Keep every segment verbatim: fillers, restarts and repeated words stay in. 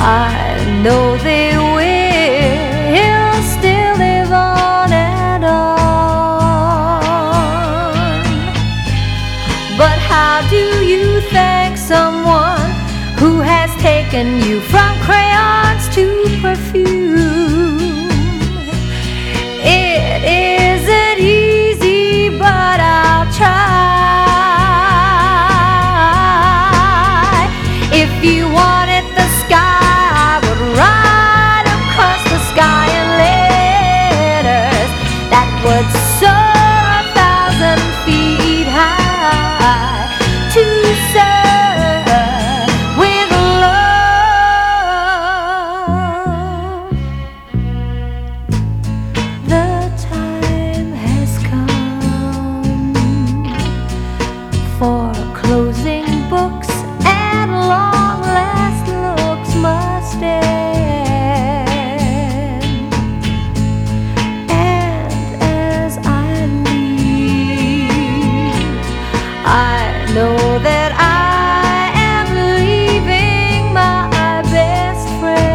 I know they will still live on and on. But how do you thank someone who has taken you from crayons to perfume? It isn't easy, but I'll try. If you wanted the sky, I would ride across the sky in letters that would soar a thousand feet high to serve with love. The time has come for closing books, and long last looks must end. And as I leave, I know that I am leaving my best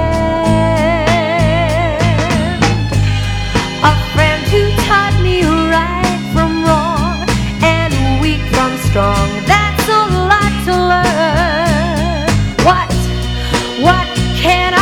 friend, a friend who taught me right from wrong and weak from strong. That's a lot to learn. What, what can I